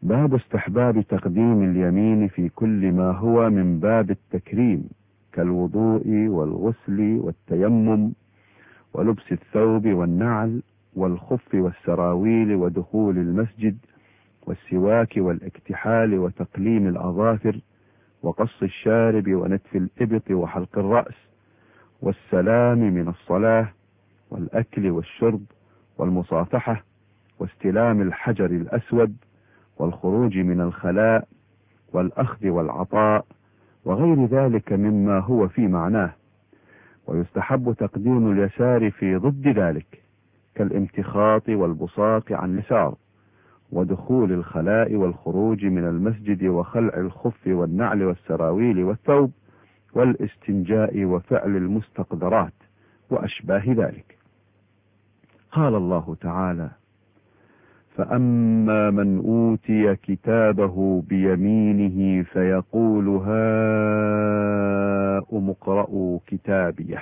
باب استحباب تقديم اليمين في كل ما هو من باب التكريم كالوضوء والغسل والتيمم ولبس الثوب والنعل والخف والسراويل ودخول المسجد والسواك والاكتحال وتقليم الأظافر وقص الشارب ونتف الإبط وحلق الرأس والسلام من الصلاة والأكل والشرب والمصافحة واستلام الحجر الأسود والخروج من الخلاء والأخذ والعطاء وغير ذلك مما هو في معناه. ويستحب تقديم اليسار في ضد ذلك كالامتخاط والبصاق عن اليسار ودخول الخلاء والخروج من المسجد وخلع الخف والنعل والسراويل والثوب والاستنجاء وفعل المستقذرات وأشباه ذلك. قال الله تعالى: فأما من أوتي كتابه بيمينه فيقول هاؤم اقرءوا كتابيه.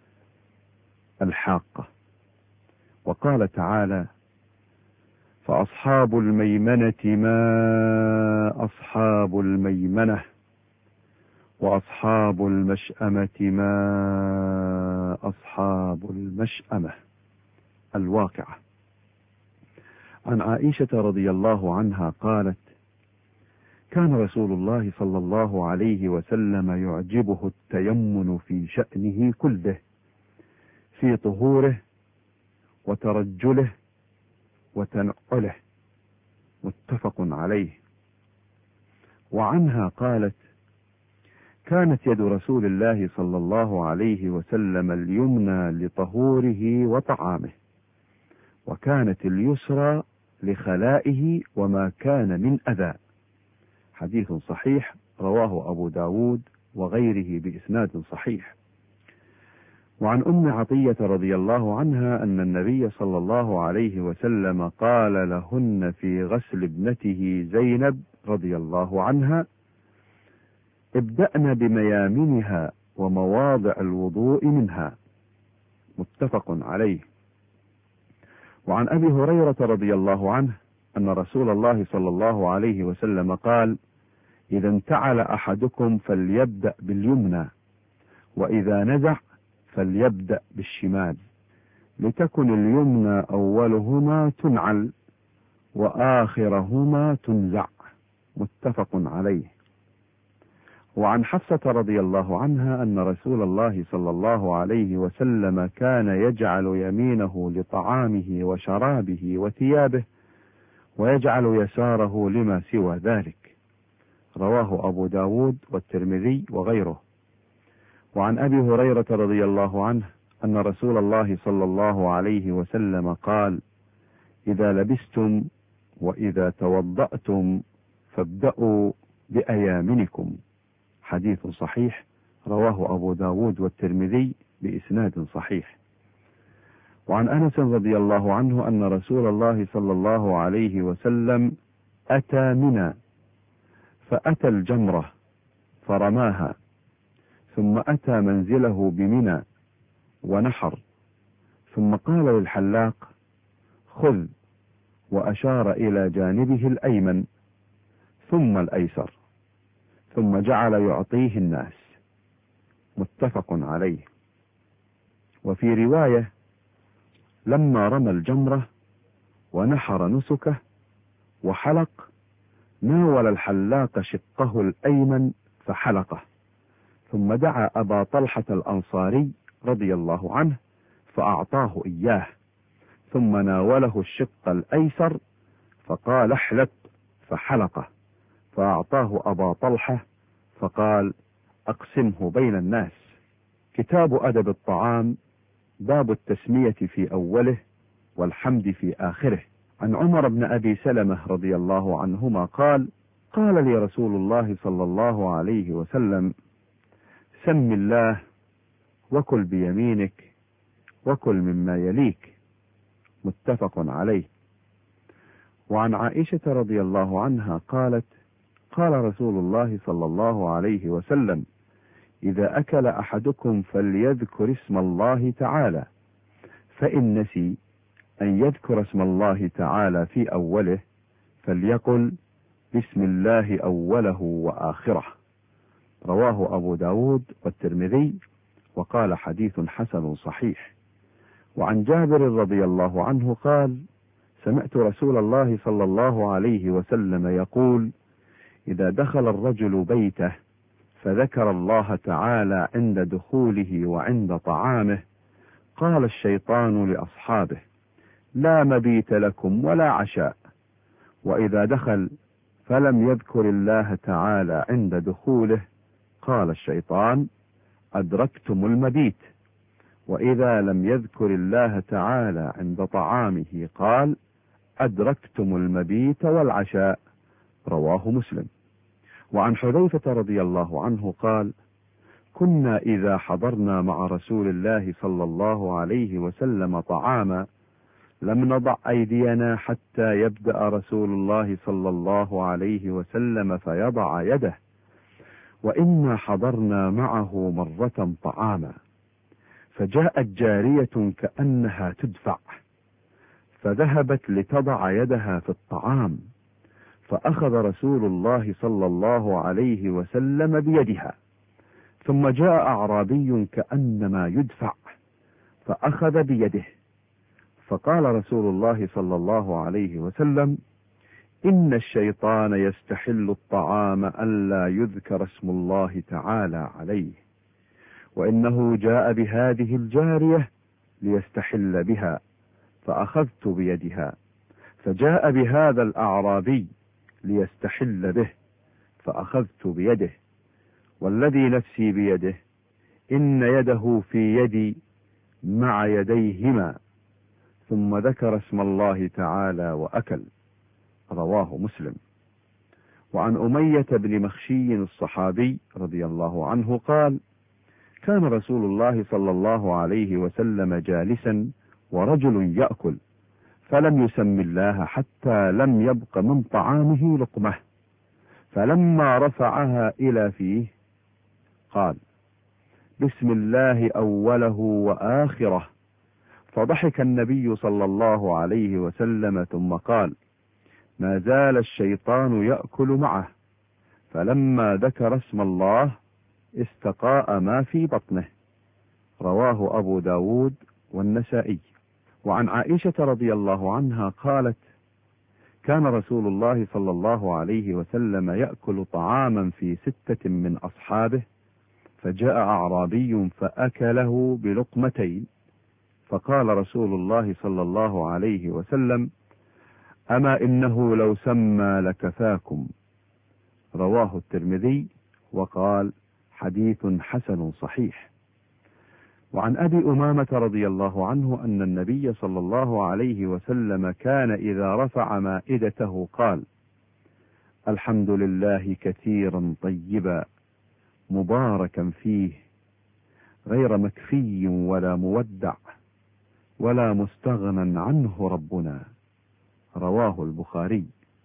الحاقة. وقال تعالى: فأصحاب الميمنة ما أصحاب الميمنة وأصحاب المشأمة ما أصحاب المشأمة. الواقعة. عن عائشة رضي الله عنها قالت: كان رسول الله صلى الله عليه وسلم يعجبه التيمن في شأنه كله، في طهوره وترجله وتنعله. متفق عليه. وعنها قالت: كانت يد رسول الله صلى الله عليه وسلم اليمنى لطهوره وطعامه، وكانت اليسرى لخلائه وما كان من أذى. حديث صحيح رواه أبو داود وغيره بإسناد صحيح. وعن أم عطية رضي الله عنها أن النبي صلى الله عليه وسلم قال لهن في غسل ابنته زينب رضي الله عنها: ابدأن بميامنها ومواضع الوضوء منها. متفق عليه. وعن أبي هريرة رضي الله عنه أن رسول الله صلى الله عليه وسلم قال: إذا انتعل أحدكم فليبدأ باليمنى، وإذا نزع فليبدأ بالشمال، لتكن اليمنى أولهما تنعل وآخرهما تنزع. متفق عليه. وعن حفصة رضي الله عنها أن رسول الله صلى الله عليه وسلم كان يجعل يمينه لطعامه وشرابه وثيابه، ويجعل يساره لما سوى ذلك. رواه أبو داود والترمذي وغيره. وعن أبي هريرة رضي الله عنه أن رسول الله صلى الله عليه وسلم قال: إذا لبستم وإذا توضأتم فابدأوا بأيامنكم. حديث صحيح رواه أبو داود والترمذي بإسناد صحيح. وعن أنس رضي الله عنه أن رسول الله صلى الله عليه وسلم أتى منى فأتى الجمرة فرماها، ثم أتى منزله بمنى ونحر، ثم قال للحلاق: خذ، وأشار إلى جانبه الأيمن ثم الأيسر، ثم جعل يعطيه الناس. متفق عليه. وفي رواية: لما رمى الجمرة ونحر نسكه وحلق، ناول الحلاق شقه الأيمن فحلقه، ثم دعا أبا طلحة الأنصاري رضي الله عنه فأعطاه إياه، ثم ناوله الشق الأيسر فقال: احلق، فحلقه، فأعطاه أبا طلحة فقال: أقسمه بين الناس. كتاب أدب الطعام، باب التسمية في أوله والحمد في آخره. عن عمر بن أبي سلمة رضي الله عنهما قال: قال لي رسول الله صلى الله عليه وسلم: سم الله وكل بيمينك وكل مما يليك. متفق عليه. وعن عائشة رضي الله عنها قالت: قال رسول الله صلى الله عليه وسلم: إذا أكل أحدكم فليذكر اسم الله تعالى، فإن نسي أن يذكر اسم الله تعالى في أوله فليقل: بسم الله أوله وآخره. رواه أبو داود والترمذي وقال حديث حسن صحيح. وعن جابر رضي الله عنه قال: سمعت رسول الله صلى الله عليه وسلم يقول: إذا دخل الرجل بيته فذكر الله تعالى عند دخوله وعند طعامه، قال الشيطان لأصحابه: لا مبيت لكم ولا عشاء. وإذا دخل فلم يذكر الله تعالى عند دخوله، قال الشيطان: أدركتم المبيت. وإذا لم يذكر الله تعالى عند طعامه، قال: أدركتم المبيت والعشاء. رواه مسلم. وعن حذيفة رضي الله عنه قال: كنا إذا حضرنا مع رسول الله صلى الله عليه وسلم طعاما لم نضع أيدينا حتى يبدأ رسول الله صلى الله عليه وسلم فيضع يده، وإنا حضرنا معه مرة طعاما فجاءت جارية كأنها تدفع فذهبت لتضع يدها في الطعام، فأخذ رسول الله صلى الله عليه وسلم بيدها، ثم جاء أعرابي كأنما يدفع فأخذ بيده، فقال رسول الله صلى الله عليه وسلم: إن الشيطان يستحل الطعام ألا يذكر اسم الله تعالى عليه، وإنه جاء بهذه الجارية ليستحل بها، فأخذت بيدها، فجاء بهذا الأعرابي ليستحل به، فأخذت بيده، والذي نفسي بيده إن يده في يدي مع يديهما، ثم ذكر اسم الله تعالى وأكل. رواه مسلم. وعن أمية بن مخشي الصحابي رضي الله عنه قال: كان رسول الله صلى الله عليه وسلم جالسا ورجل يأكل، فلم يسم الله حتى لم يبق من طعامه لقمة، فلما رفعها إلى فيه قال: بسم الله أوله وآخره. فضحك النبي صلى الله عليه وسلم ثم قال: ما زال الشيطان يأكل معه، فلما ذكر اسم الله استقاء ما في بطنه. رواه أبو داود والنسائي. وعن عائشة رضي الله عنها قالت: كان رسول الله صلى الله عليه وسلم يأكل طعاما في 6 من أصحابه، فجاء أعرابي فأكله بلقمتين، فقال رسول الله صلى الله عليه وسلم: أما إنه لو سمى لكفاكم. رواه الترمذي وقال: حديث حسن صحيح. وعن أبي أمامة رضي الله عنه أن النبي صلى الله عليه وسلم كان إذا رفع مائدته قال: الحمد لله كثيرا طيبا مباركا فيه، غير مكفي ولا مودع ولا مستغنى عنه ربنا. رواه البخاري.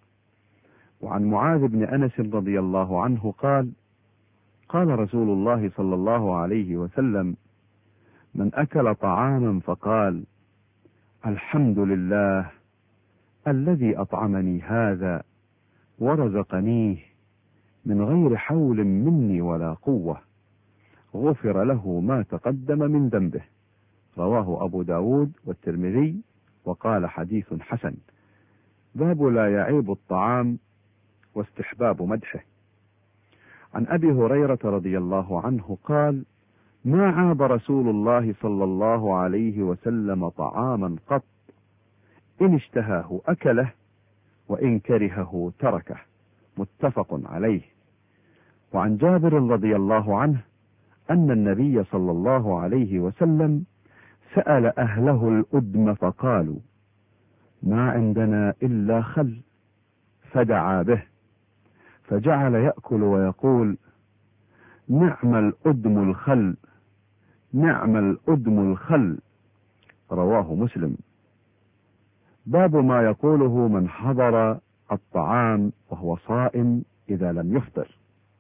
وعن معاذ بن أنس رضي الله عنه قال: قال رسول الله صلى الله عليه وسلم: من أكل طعاما فقال: الحمد لله الذي أطعمني هذا ورزقنيه من غير حول مني ولا قوة، غفر له ما تقدم من ذنبه. رواه أبو داود والترمذي وقال: حديث حسن. باب لا يعيب الطعام واستحباب مدحه. عن أبي هريرة رضي الله عنه قال: ما عاب رسول الله صلى الله عليه وسلم طعاما قط، إن اشتهاه أكله وإن كرهه تركه. متفق عليه. وعن جابر رضي الله عنه أن النبي صلى الله عليه وسلم سأل أهله الأدم فقالوا: ما عندنا إلا خل، فدعا به، فجعل يأكل ويقول: نعم الأدم الخل، نعم الأدم الخل. رواه مسلم. باب ما يقوله من حضر الطعام وهو صائم إذا لم يفطر.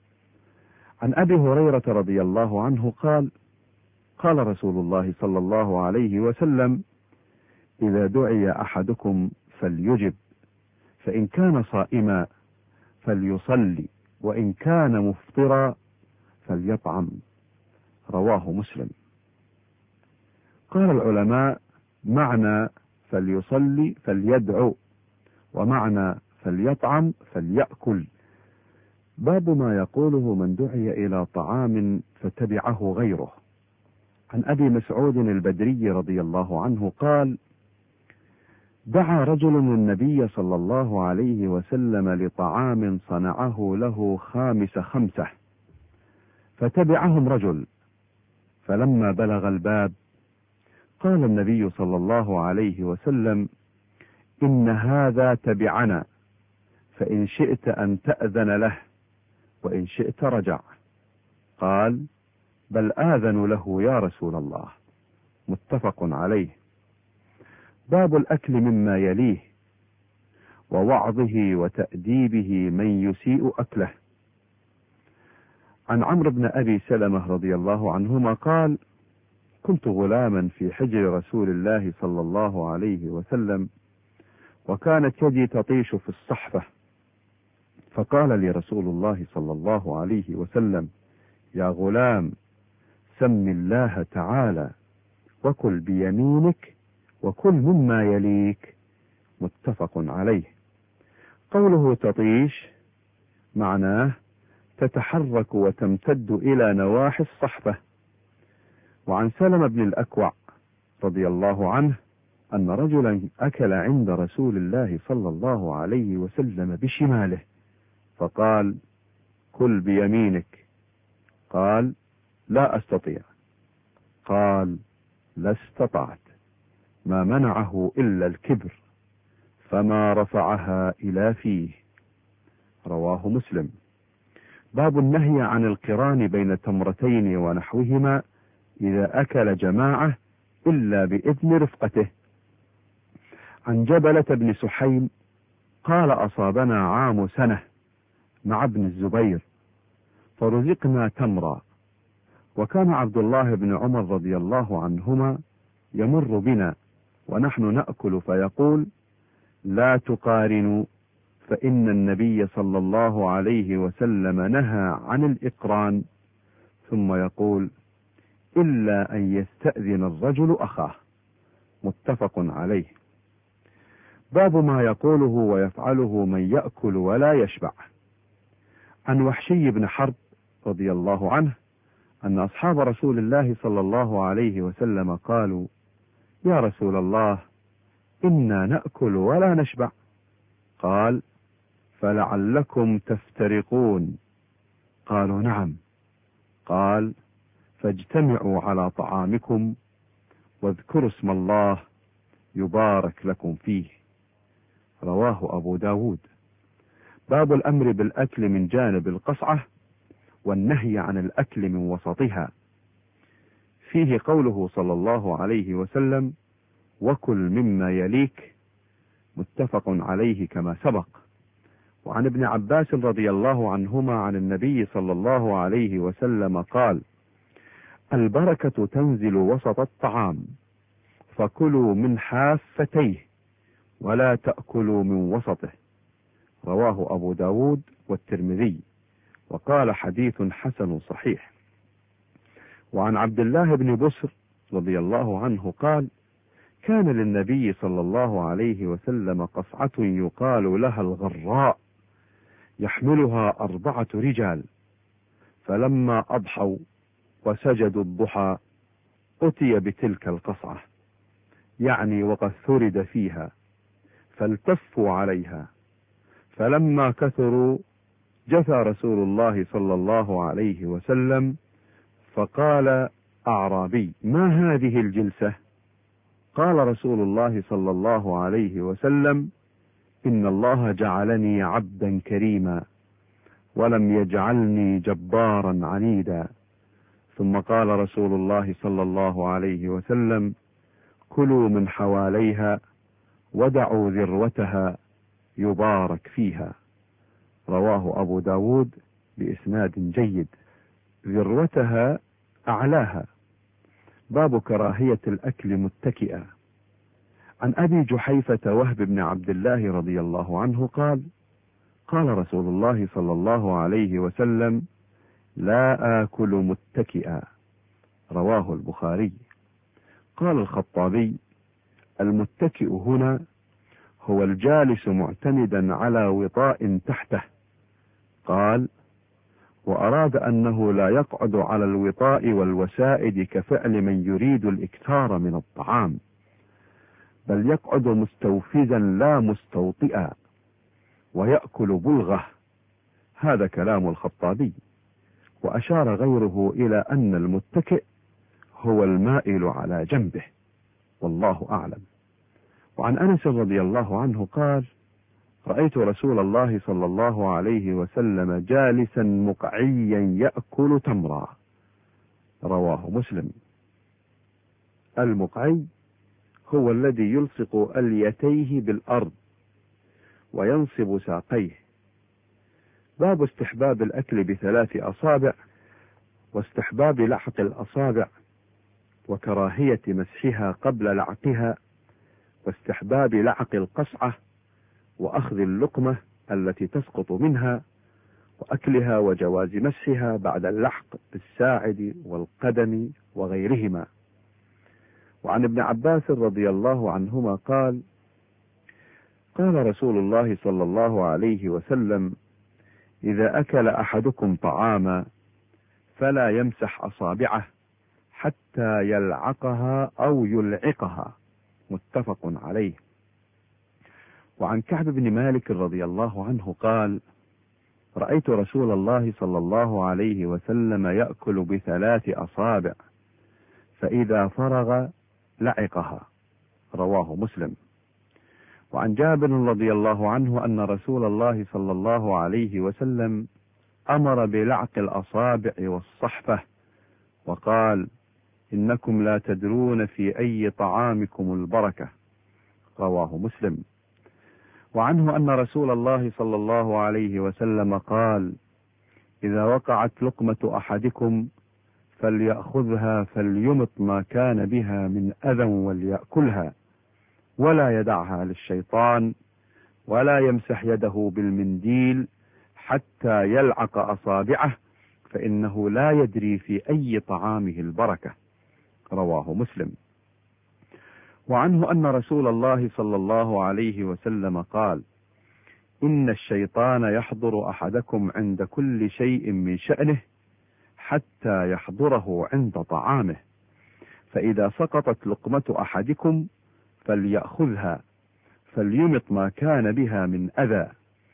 عن أبي هريرة رضي الله عنه قال: قال رسول الله صلى الله عليه وسلم: إذا دعي أحدكم فليجب، فإن كان صائما فليصلي، وإن كان مفطرا فليطعم. رواه مسلم. قال العلماء: معنى فليصلي فليدعو، ومعنى فليطعم فليأكل. باب ما يقوله من دعي إلى طعام فتبعه غيره. عن أبي مسعود البدري رضي الله عنه قال: دعا رجل النبي صلى الله عليه وسلم لطعام صنعه له 5 فتبعهم رجل، فلما بلغ الباب قال النبي صلى الله عليه وسلم: إن هذا تبعنا، فإن شئت أن تأذن له، وإن شئت رجع. قال: بل آذن له يا رسول الله. متفق عليه. باب الأكل مما يليه، ووعظه وتأديبه من يسيء أكله. عن عمرو بن أبي سلمة رضي الله عنهما قال: كنت غلاما في حجر رسول الله صلى الله عليه وسلم، وكانت يدي تطيش في الصحفة، فقال لي رسول الله صلى الله عليه وسلم: يا غلام، سم الله تعالى، وكل بيمينك، وكل مما يليك. متفق عليه. قوله تطيش معناه تتحرك وتمتد إلى نواحي الصحفة. وعن سلمة بن الأكوع رضي الله عنه أن رجلا أكل عند رسول الله صلى الله عليه وسلم بشماله، فقال: كل بيمينك. قال: لا أستطيع. قال: لا استطعت. ما منعه إلا الكبر، فما رفعها إلى فيه. رواه مسلم. باب النهي عن القران بين تمرتين ونحوهما إذا أكل جماعة إلا بإذن رفقته. عن جبلة بن سحيم قال: أصابنا عام سنة مع ابن الزبير، فرزقنا تمرا، وكان عبد الله بن عمر رضي الله عنهما يمر بنا ونحن نأكل فيقول: لا تقارنوا، فإن النبي صلى الله عليه وسلم نهى عن الإقران، ثم يقول: إلا أن يستأذن الرجل أخاه. متفق عليه. باب ما يقوله ويفعله من يأكل ولا يشبع. عن وحشي بن حرب رضي الله عنه أن أصحاب رسول الله صلى الله عليه وسلم قالوا: يا رسول الله، إنا نأكل ولا نشبع. قال: فلعلكم تفترقون. قالوا: نعم. قال: فاجتمعوا على طعامكم واذكروا اسم الله يبارك لكم فيه. رواه أبو داود. باب الأمر بالأكل من جانب القصعة، والنهي عن الأكل من وسطها. فيه قوله صلى الله عليه وسلم: وكل مما يليك. متفق عليه كما سبق. وعن ابن عباس رضي الله عنهما عن النبي صلى الله عليه وسلم قال: البركة تنزل وسط الطعام، فكلوا من حافتيه ولا تأكلوا من وسطه. رواه أبو داود والترمذي، وقال: حديث حسن صحيح. وعن عبد الله بن بسر رضي الله عنه قال: كان للنبي صلى الله عليه وسلم قصعة يقال لها الغراء، يحملها 4 رجال، فلما أضحوا وسجدوا الضحى أتي بتلك القصعة، يعني وقد ثرد فيها، فالتفوا عليها، فلما كثروا جثى رسول الله صلى الله عليه وسلم، فقال أعرابي: ما هذه الجلسة؟ قال رسول الله صلى الله عليه وسلم: إن الله جعلني عبدا كريما، ولم يجعلني جبارا عنيدا. ثم قال رسول الله صلى الله عليه وسلم: كلوا من حواليها ودعوا ذروتها يبارك فيها. رواه أبو داود بإسناد جيد. ذروتها أعلاها. باب كراهية الأكل متكئا. عن أبي جحيفة وهب بن عبد الله رضي الله عنه قال: قال رسول الله صلى الله عليه وسلم: لا آكل متكئا. رواه البخاري. قال الخطابي: المتكئ هنا هو الجالس معتمدا على وطاء تحته. قال: وأراد أنه لا يقعد على الوطاء والوسائد كفعل من يريد الإكثار من الطعام، بل يقعد مستوفزا لا مستوطئا، ويأكل بلغة. هذا كلام الخطابي. وأشار غيره إلى أن المتكئ هو المائل على جنبه، والله أعلم. وعن أنس رضي الله عنه قال: رأيت رسول الله صلى الله عليه وسلم جالسا مقعيا يأكل تمرا. رواه مسلم. المقعي هو الذي يلصق أليتيه بالأرض وينصب ساقيه. باب استحباب الأكل ب3 أصابع، واستحباب لحق الأصابع، وكراهية مسحها قبل لعقها، واستحباب لعق القصعة، وأخذ اللقمة التي تسقط منها، وأكلها، وجواز مسحها بعد اللحق بالساعد والقدم وغيرهما. وعن ابن عباس رضي الله عنهما قال: قال رسول الله صلى الله عليه وسلم: إذا أكل أحدكم طعاما فلا يمسح أصابعه حتى يلعقها أو يلعقها. متفق عليه. وعن كعب بن مالك رضي الله عنه قال: رأيت رسول الله صلى الله عليه وسلم يأكل ب3 أصابع، فإذا فرغ لعقها. رواه مسلم. وعن جابر رضي الله عنه أن رسول الله صلى الله عليه وسلم أمر بلعق الأصابع والصحفة، وقال: إنكم لا تدرون في أي طعامكم البركة. رواه مسلم. وعنه أن رسول الله صلى الله عليه وسلم قال: إذا وقعت لقمة أحدكم فليأخذها فليمط ما كان بها من أذى وليأكلها، ولا يدعها للشيطان، ولا يمسح يده بالمنديل حتى يلعق أصابعه، فإنه لا يدري في أي طعامه البركة. رواه مسلم. وعنه أن رسول الله صلى الله عليه وسلم قال: إن الشيطان يحضر أحدكم عند كل شيء من شأنه حتى يحضره عند طعامه، فإذا سقطت لقمة أحدكم فليأخذها فليمط ما كان بها من أذى،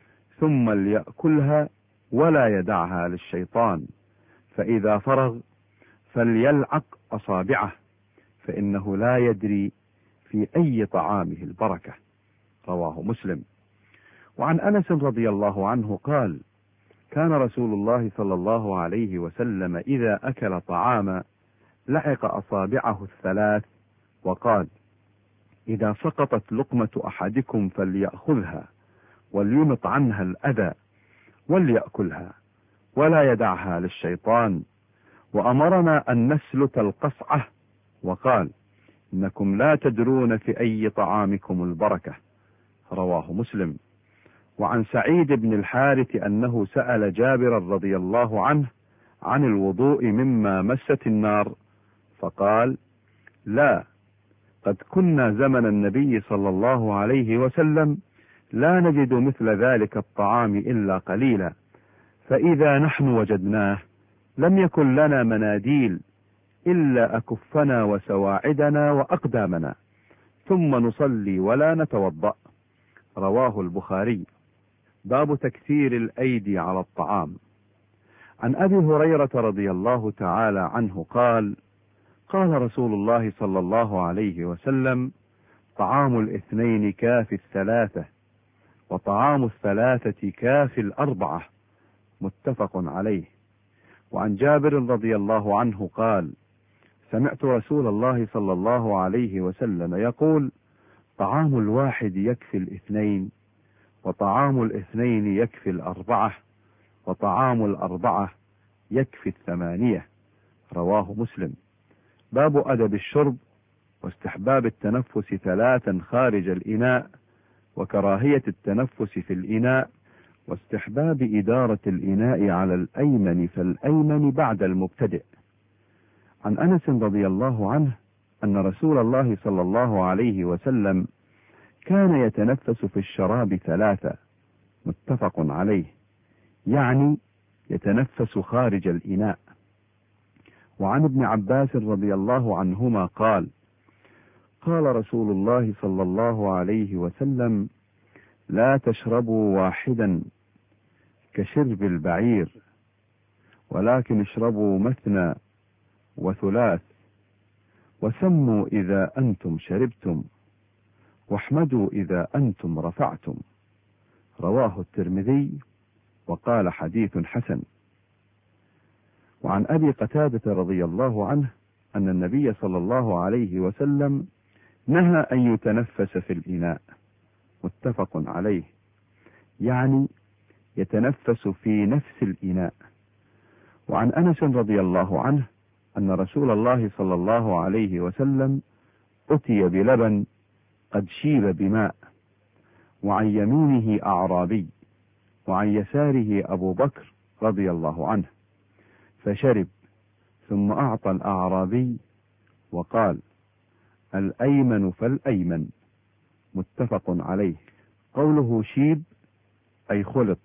ثم ليأكلها ولا يدعها للشيطان، فإذا فرغ فليلعق أصابعه، فإنه لا يدري في أي طعامه البركة. رواه مسلم. وعن أنس رضي الله عنه قال: كان رسول الله صلى الله عليه وسلم إذا أكل طعاما لعق أصابعه ال3، وقال: إذا سقطت لقمة أحدكم فليأخذها وليمط عنها الأذى وليأكلها ولا يدعها للشيطان. وأمرنا أن نسلت القصعة، وقال: إنكم لا تدرون في أي طعامكم البركة. رواه مسلم. وعن سعيد بن الحارث أنه سأل جابر رضي الله عنه عن الوضوء مما مست النار، فقال: لا، قد كنا زمن النبي صلى الله عليه وسلم لا نجد مثل ذلك الطعام إلا قليلا، فإذا نحن وجدناه لم يكن لنا مناديل إلا أكفنا وسواعدنا وأقدامنا، ثم نصلي ولا نتوضأ. رواه البخاري. باب تكثير الأيدي على الطعام. عن أبي هريرة رضي الله تعالى عنه قال: قال رسول الله صلى الله عليه وسلم: طعام الاثنين كافي الثلاثة، وطعام الثلاثة كافي الأربعة. متفق عليه. وعن جابر رضي الله عنه قال: سمعت رسول الله صلى الله عليه وسلم يقول: طعام الواحد يكفي الاثنين، وطعام الاثنين يكفي الأربعة، وطعام الأربعة يكفي الثمانية. رواه مسلم. باب أدب الشرب، واستحباب التنفس 3 خارج الإناء، وكراهية التنفس في الإناء، واستحباب إدارة الإناء على الأيمن فالأيمن بعد المبتدئ. عن أنس رضي الله عنه أن رسول الله صلى الله عليه وسلم كان يتنفس في الشراب 3، متفق عليه، يعني يتنفس خارج الإناء. وعن ابن عباس رضي الله عنهما قال: قال رسول الله صلى الله عليه وسلم: لا تشربوا واحدا كشرب البعير، ولكن اشربوا مثنى وثلاث، وسموا إذا أنتم شربتم، واحمدوا إذا أنتم رفعتم. رواه الترمذي وقال حديث حسن. وعن أبي قتادة رضي الله عنه أن النبي صلى الله عليه وسلم نهى أن يتنفس في الإناء، متفق عليه، يعني يتنفس في نفس الإناء. وعن أنس رضي الله عنه أن رسول الله صلى الله عليه وسلم أتي بلبن قد شيب بماء، وعن يمينه أعرابي، وعن يساره أبو بكر رضي الله عنه، فشرب، ثم أعطى الأعرابي وقال: الأيمن فالأيمن، متفق عليه. قوله شيب أي خلط.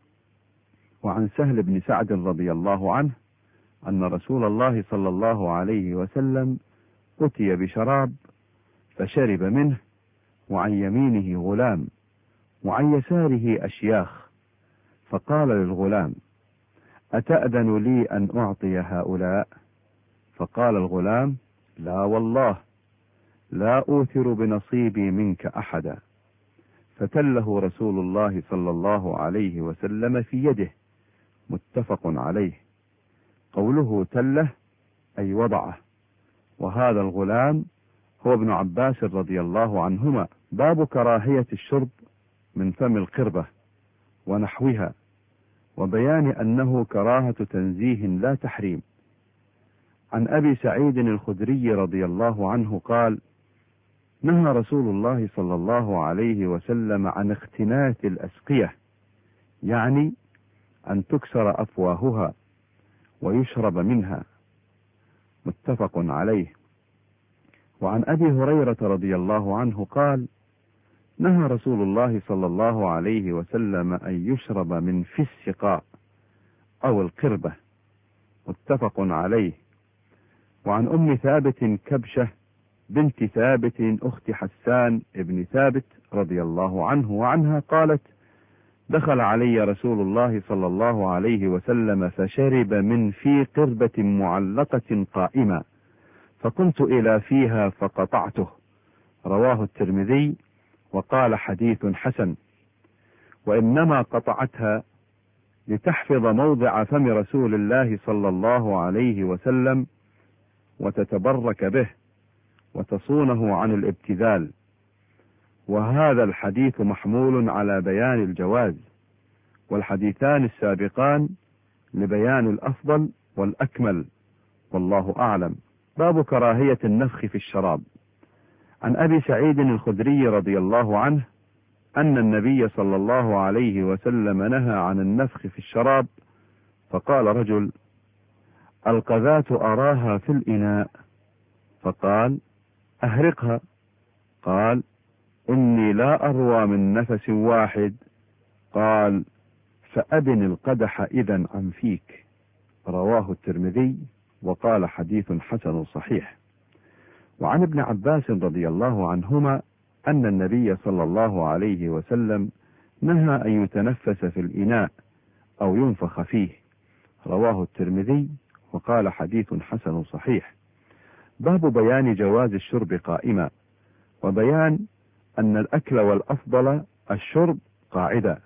وعن سهل بن سعد رضي الله عنه أن رسول الله صلى الله عليه وسلم أتي بشراب فشرب منه، وعن يمينه غلام، وعن يساره أشياخ، فقال للغلام: أتأذن لي أن أعطي هؤلاء؟ فقال الغلام: لا والله، لا أوثر بنصيبي منك أحدا. فتله رسول الله صلى الله عليه وسلم في يده، متفق عليه. قوله تله أي وضعه. وهذا الغلام هو ابن عباس رضي الله عنهما. باب كراهية الشرب من فم القربة ونحوها، وبيان أنه كراهة تنزيه لا تحريم. عن أبي سعيد الخدري رضي الله عنه قال: نهى رسول الله صلى الله عليه وسلم عن اختناث الأسقية، يعني أن تكسر أفواهها ويشرب منها، متفق عليه. وعن أبي هريرة رضي الله عنه قال: نهى رسول الله صلى الله عليه وسلم أن يشرب من في السقاء أو القربة، متفق عليه. وعن أم ثابت كبشة بنت ثابت أخت حسان ابن ثابت رضي الله عنه وعنها قالت: دخل علي رسول الله صلى الله عليه وسلم فشرب من في قربة معلقة قائمة، فقمت إلى فيها فقطعته. رواه الترمذي وقال حديث حسن. وإنما قطعتها لتحفظ موضع فم رسول الله صلى الله عليه وسلم وتتبرك به وتصونه عن الابتذال. وهذا الحديث محمول على بيان الجواز، والحديثان السابقان لبيان الأفضل والأكمل، والله أعلم. باب كراهية النفخ في الشراب. عن أبي سعيد الخدري رضي الله عنه أن النبي صلى الله عليه وسلم نهى عن النفخ في الشراب، فقال رجل: القذاة أراها في الإناء، فقال: أهرقها. قال: إني لا أروى من نفس واحد. قال: فأبن القدح إذن عن فيك. رواه الترمذي وقال حديث حسن صحيح. وعن ابن عباس رضي الله عنهما أن النبي صلى الله عليه وسلم نهى أن يتنفس في الإناء أو ينفخ فيه. رواه الترمذي وقال حديث حسن صحيح. باب بيان جواز الشرب قائما، وبيان أن الأكل والأفضل الشرب قاعدة،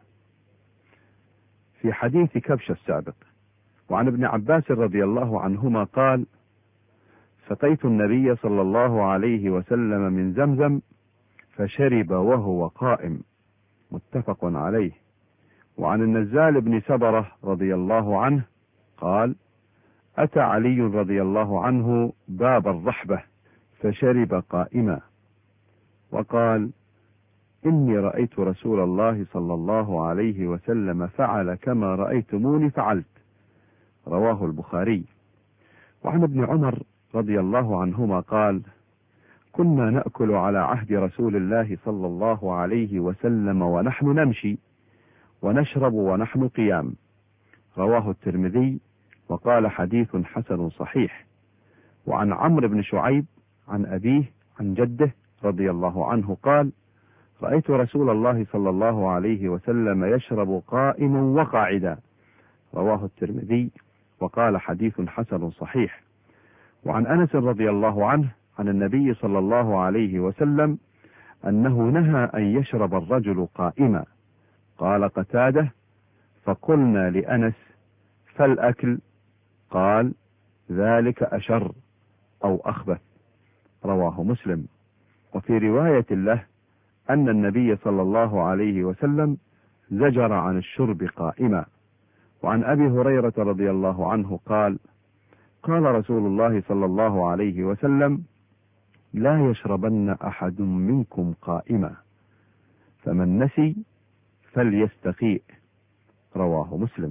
في حديث كبش السابق. وعن ابن عباس رضي الله عنهما قال: سقيت النبي صلى الله عليه وسلم من زمزم فشرب وهو قائم، متفق عليه. وعن النزال بن سبرة رضي الله عنه قال: أتى علي رضي الله عنه باب الرحبة فشرب قائما، وقال: إني رأيت رسول الله صلى الله عليه وسلم فعل كما رأيتموني فعلت. رواه البخاري. وعن ابن عمر رضي الله عنهما قال: كنا نأكل على عهد رسول الله صلى الله عليه وسلم ونحن نمشي، ونشرب ونحن قيام. رواه الترمذي وقال: حديث حسن صحيح. وعن عمرو بن شعيب عن أبيه عن جده رضي الله عنه قال: رأيت رسول الله صلى الله عليه وسلم يشرب قائما وقاعدا. رواه الترمذي وقال: حديث حسن صحيح. وعن أنس رضي الله عنه عن النبي صلى الله عليه وسلم أنه نهى أن يشرب الرجل قائما. قال قتادة: فقلنا لأنس: فالأكل؟ قال: ذلك أشر أو أخبث. رواه مسلم. وفي رواية له أن النبي صلى الله عليه وسلم زجر عن الشرب قائما. وعن أبي هريرة رضي الله عنه قال: قال رسول الله صلى الله عليه وسلم: لا يشربن أحد منكم قائما، فمن نسي فليستقيء. رواه مسلم.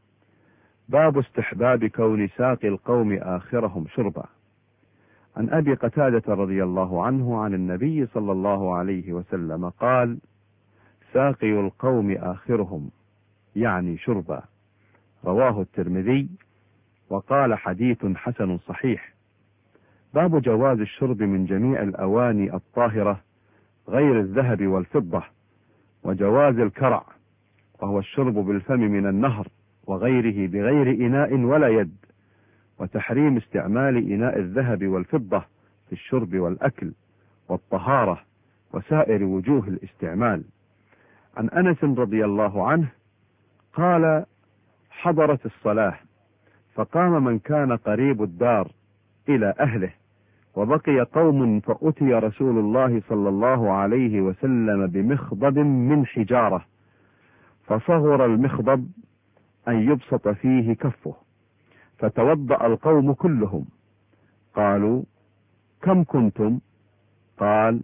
باب استحباب كون ساقي القوم آخرهم شربا. عن أبي قتادة رضي الله عنه عن النبي صلى الله عليه وسلم قال: ساقي القوم آخرهم، يعني شربا. رواه الترمذي وقال: حديث حسن صحيح. باب جواز الشرب من جميع الأواني الطاهرة غير الذهب والفضة، وجواز الكرع وهو الشرب بالفم من النهر وغيره بغير إناء ولا يد، وتحريم استعمال إناء الذهب والفضة في الشرب والأكل والطهارة وسائر وجوه الاستعمال. عن أنس رضي الله عنه قال: حضرت الصلاة، فقام من كان قريب الدار إلى أهله، وبقي قوم، فأتي رسول الله صلى الله عليه وسلم بمخضب من حجارة، فصغر المخضب أن يبسط فيه كفه، فتوضأ القوم كلهم. قالوا: كم كنتم؟ قال: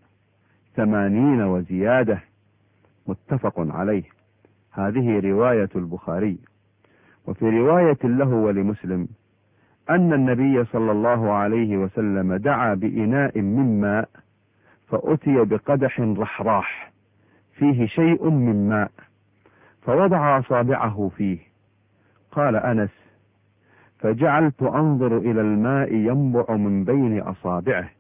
80 وزيادة. متفق عليه. هذه رواية البخاري. وفي رواية له ولمسلم أن النبي صلى الله عليه وسلم دعا بإناء من ماء، فأتي بقدح رحراح فيه شيء من ماء، فوضع أصابعه فيه. قال أنس: فجعلت أنظر إلى الماء ينبع من بين أصابعه،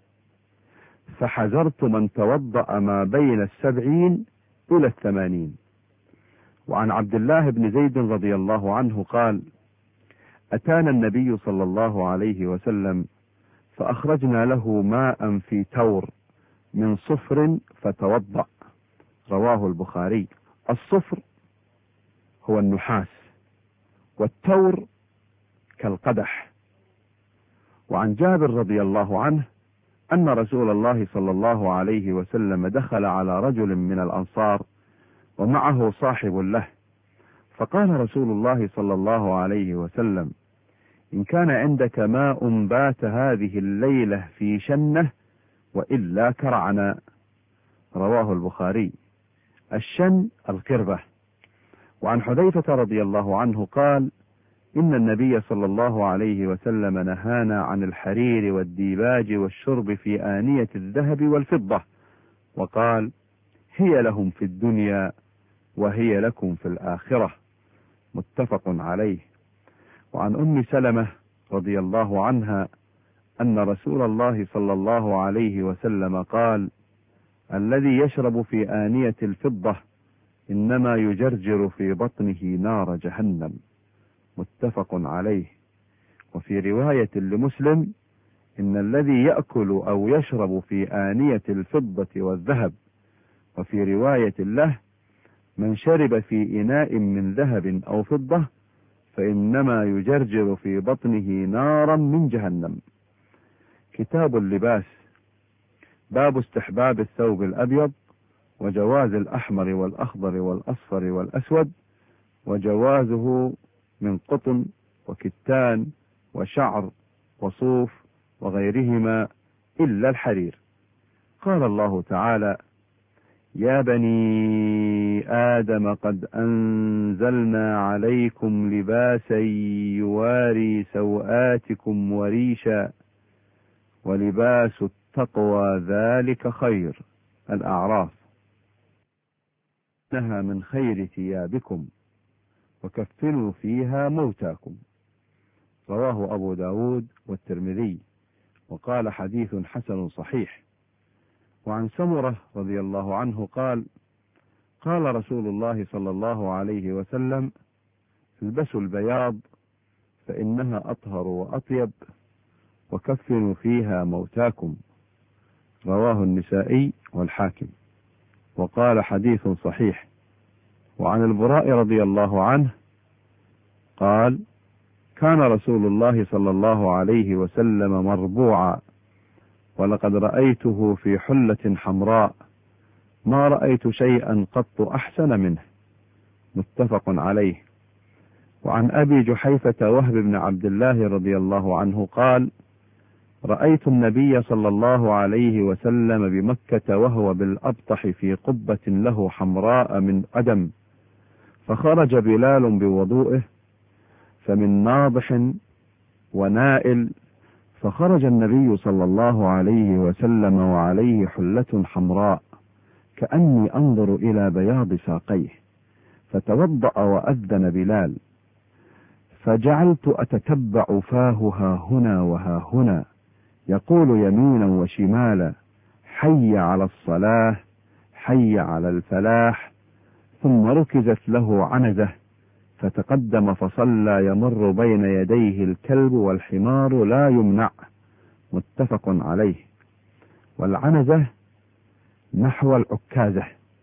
فحذرت من توضأ ما بين 70 إلى 80. وعن عبد الله بن زيد رضي الله عنه قال: أتانا النبي صلى الله عليه وسلم، فأخرجنا له ماء في تور من صفر فتوضأ. رواه البخاري. الصفر هو النحاس، والتور كالقدح. وعن جابر رضي الله عنه أن رسول الله صلى الله عليه وسلم دخل على رجل من الأنصار ومعه صاحب له، فقال رسول الله صلى الله عليه وسلم: إن كان عندك ماء بات هذه الليلة في شنة، وإلا كرعنا. رواه البخاري. الشن القربة. وعن حذيفة رضي الله عنه قال: إن النبي صلى الله عليه وسلم نهانا عن الحرير والديباج والشرب في آنية الذهب والفضة، وقال: هي لهم في الدنيا وهي لكم في الآخرة. متفق عليه. وعن أم سلمة رضي الله عنها أن رسول الله صلى الله عليه وسلم قال: الذي يشرب في آنية الفضة إنما يجرجر في بطنه نار جهنم. متفق عليه. وفي رواية لمسلم: إن الذي يأكل أو يشرب في آنية الفضة والذهب. وفي رواية له: من شرب في إناء من ذهب أو فضة فإنما يجرجر في بطنه نارا من جهنم. كتاب اللباس. باب استحباب الثوب الأبيض، وجواز الأحمر والأخضر والأصفر والأسود، وجوازه من قطن وكتان وشعر وصوف وغيرهما إلا الحرير. قال الله تعالى: يا بني آدم قد أنزلنا عليكم لباسا يواري سوآتكم وريشا ولباس التقوى ذلك خير. الأعراف. إنها من خير ثيابكم وكفنوا فيها موتاكم. رواه أبو داود والترمذي وقال حديث حسن صحيح. وعن سمرة رضي الله عنه قال: قال رسول الله صلى الله عليه وسلم: البسوا البياض فإنها أطهر وأطيب وكفنوا فيها موتاكم. رواه النسائي والحاكم وقال حديث صحيح. وعن البراء رضي الله عنه قال: كان رسول الله صلى الله عليه وسلم مربوعا، ولقد رأيته في حلة حمراء ما رأيت شيئا قط أحسن منه. متفق عليه. وعن أبي جحيفة وهب بن عبد الله رضي الله عنه قال: رأيت النبي صلى الله عليه وسلم بمكة وهو بالأبطح في قبة له حمراء من أدم، فخرج بلال بوضوئه فمن ناضح ونائل، فخرج النبي صلى الله عليه وسلم وعليه حلة حمراء كأني أنظر إلى بياض ساقيه، فتوضأ وأذن بلال، فجعلت أتتبع فاه ها هنا وها هنا يقول يمينا وشمالا: حي على الصلاة، حي على الفلاح. ثم ركزت له عنزة فتقدم فصلى يمر بين يديه الكلب والحمار لا يمنع. متفق عليه. والعنزة نحو العكازة.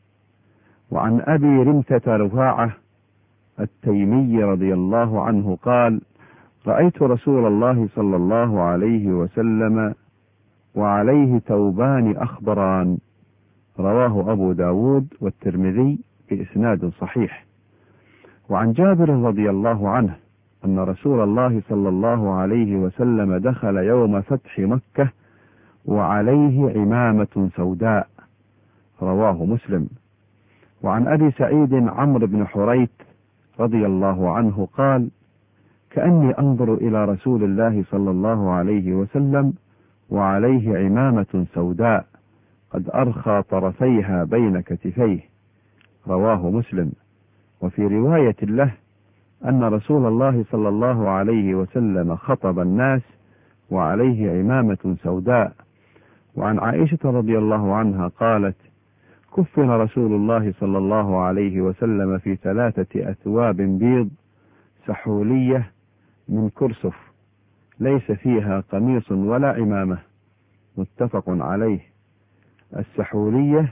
وعن أبي رمثة رفاعة التيمي رضي الله عنه قال: رأيت رسول الله صلى الله عليه وسلم وعليه ثوبان أخضران. رواه أبو داود والترمذي بإسناد صحيح. وعن جابر رضي الله عنه أن رسول الله صلى الله عليه وسلم دخل يوم فتح مكة وعليه عمامة سوداء. رواه مسلم. وعن أبي سعيد عمرو بن حريث رضي الله عنه قال: كأني أنظر إلى رسول الله صلى الله عليه وسلم وعليه عمامة سوداء قد أرخى طرفيها بين كتفيه. رواه مسلم. وفي رواية له أن رسول الله صلى الله عليه وسلم خطب الناس وعليه عمامة سوداء. وعن عائشة رضي الله عنها قالت: كفن رسول الله صلى الله عليه وسلم في 3 أثواب بيض سحولية من كرسف ليس فيها قميص ولا عمامة. متفق عليه. السحولية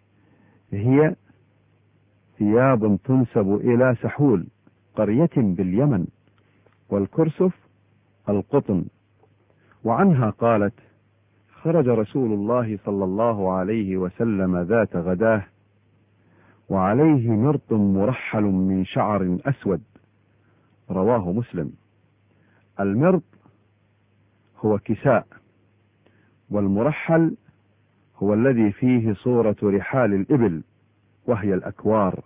هي ثياب تنسب إلى سحول قرية باليمن، والكرسف القطن. وعنها قالت: خرج رسول الله صلى الله عليه وسلم ذات غداه وعليه مرط مرحل من شعر أسود. رواه مسلم. المرط هو كساء، والمرحل هو الذي فيه صورة رحال الإبل وهي الأكوار.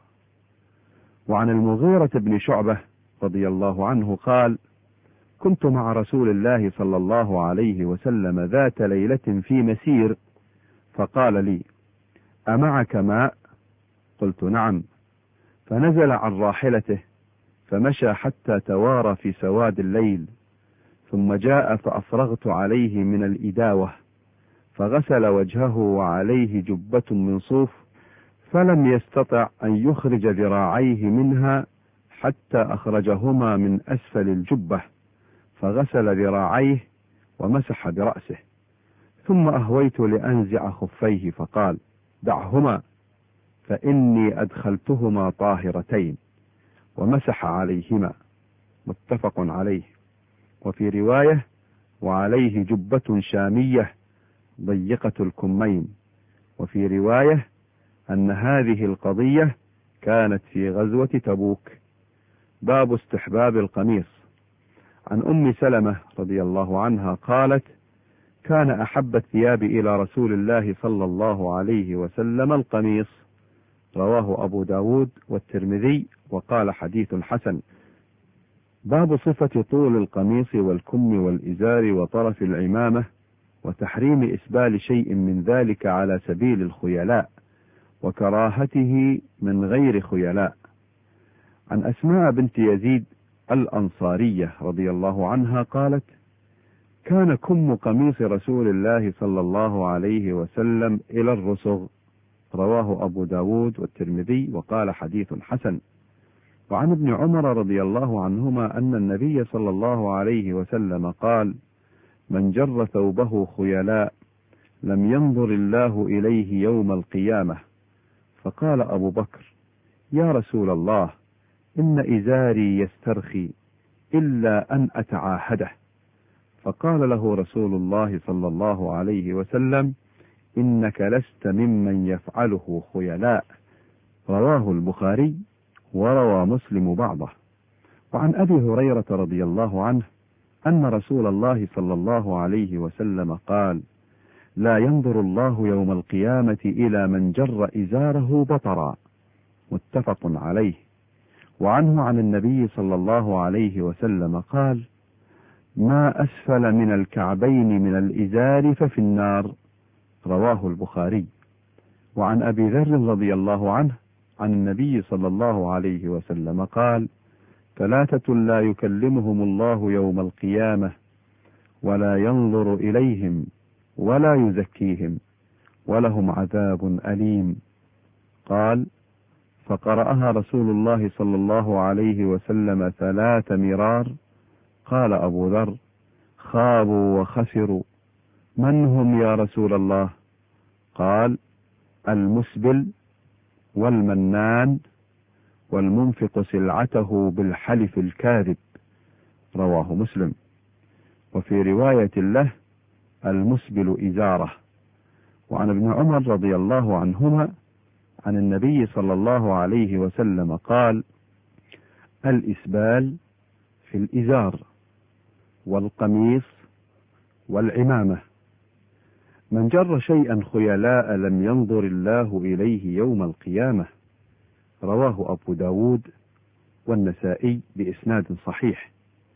وعن المغيرة بن شعبة رضي الله عنه قال: كنت مع رسول الله صلى الله عليه وسلم ذات ليلة في مسير، فقال لي: أمعك ماء؟ قلت: نعم. فنزل عن راحلته فمشى حتى توارى في سواد الليل، ثم جاء فأفرغت عليه من الإداوة، فغسل وجهه وعليه جبة من صوف، فلم يستطع أن يخرج ذراعيه منها حتى أخرجهما من أسفل الجبة، فغسل ذراعيه ومسح برأسه، ثم أهويت لأنزع خفيه فقال: دعهما فإني أدخلتهما طاهرتين، ومسح عليهما. متفق عليه. وفي رواية: وعليه جبة شامية ضيقة الكمين. وفي رواية أن هذه القضية كانت في غزوة تبوك. باب استحباب القميص. عن أم سلمة رضي الله عنها قالت: كان أحب الثياب إلى رسول الله صلى الله عليه وسلم القميص. رواه أبو داود والترمذي وقال حديث حسن. باب صفة طول القميص والكم والإزار وطرف العمامة، وتحريم إسبال شيء من ذلك على سبيل الخيلاء، وكراهته من غير خيلاء. عن أسماء بنت يزيد الأنصارية رضي الله عنها قالت: كان كم قميص رسول الله صلى الله عليه وسلم إلى الرسغ. رواه أبو داود والترمذي وقال حديث حسن. وعن ابن عمر رضي الله عنهما أن النبي صلى الله عليه وسلم قال: من جر ثوبه خيلاء لم ينظر الله إليه يوم القيامة. فقال أبو بكر: يا رسول الله، إن إزاري يسترخي إلا أن أتعاهده. فقال له رسول الله صلى الله عليه وسلم: إنك لست ممن يفعله خيلاء. رواه البخاري وروى مسلم بعضه. وعن أبي هريرة رضي الله عنه أن رسول الله صلى الله عليه وسلم قال: لا ينظر الله يوم القيامة إلى من جر إزاره بطرا. متفق عليه. وعنه عن النبي صلى الله عليه وسلم قال: ما أسفل من الكعبين من الإزار ففي النار. رواه البخاري. وعن أبي ذر رضي الله عنه عن النبي صلى الله عليه وسلم قال: ثلاثة لا يكلمهم الله يوم القيامة ولا ينظر إليهم ولا يزكيهم ولهم عذاب أليم. قال: فقرأها رسول الله صلى الله عليه وسلم 3 مرار. قال أبو ذر: خابوا وخسروا. من هم يا رسول الله؟ قال: المسبل والمنان والمنفق سلعته بالحلف الكاذب. رواه مسلم. وفي رواية له: المسبل إزاره. وعن ابن عمر رضي الله عنهما عن النبي صلى الله عليه وسلم قال: الإسبال في الإزار والقميص والعمامة. من جر شيئا خيلاء لم ينظر الله إليه يوم القيامة. رواه أبو داود والنسائي بإسناد صحيح.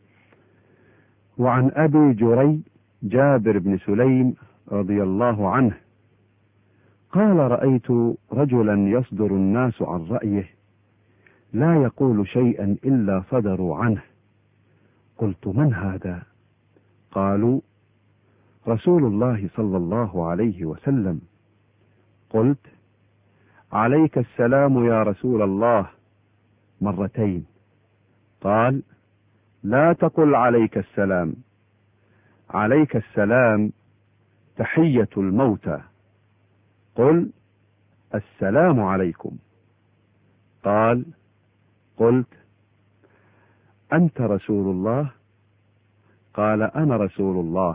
وعن أبي جري جابر بن سليم رضي الله عنه قال: رأيت رجلا يصدر الناس عن رأيه لا يقول شيئا إلا صدروا عنه. قلت: من هذا؟ قالوا: رسول الله صلى الله عليه وسلم. قلت: عليك السلام يا رسول الله 2 مرات. قال: لا تقل عليك السلام، عليك السلام تحية الموتى، قل السلام عليكم. قال: قلت: أنت رسول الله؟ قال: أنا رسول الله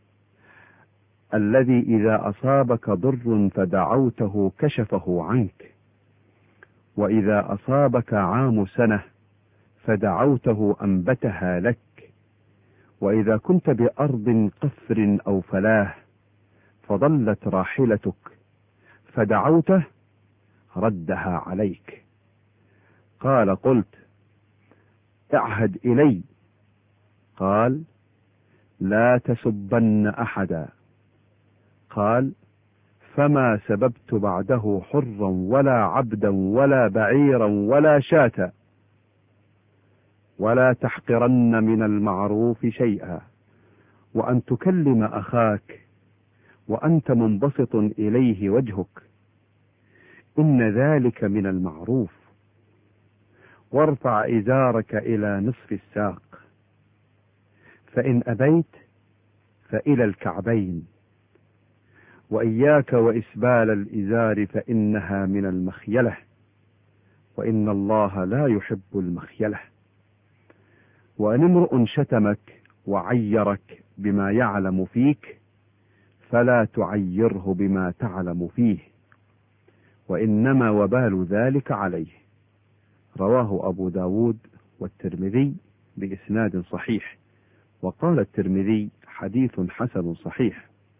الذي إذا أصابك ضر فدعوته كشفه عنك، وإذا أصابك عام سنة فدعوته أنبتها لك، وإذا كنت بأرض قفر أو فلاه فضلت راحلتك فدعوته ردها عليك. قال: قلت: اعهد إلي. قال: لا تسبن أحدا. قال: فما سببت بعده حرا ولا عبدا ولا بعيرا ولا شاة. ولا تحقرن من المعروف شيئا، وأن تكلم أخاك وأنت منبسط إليه وجهك، إن ذلك من المعروف. وارفع إزارك إلى نصف الساق، فإن أبيت فإلى الكعبين. وإياك وإسبال الإزار فإنها من المخيلة، وإن الله لا يحب المخيلة. وأن امرؤ شتمك وعيرك بما يعلم فيك فلا تعيره بما تعلم فيه، وإنما وبال ذلك عليه. رواه أبو داود والترمذي بإسناد صحيح. وقال الترمذي: حديث حسن صحيح.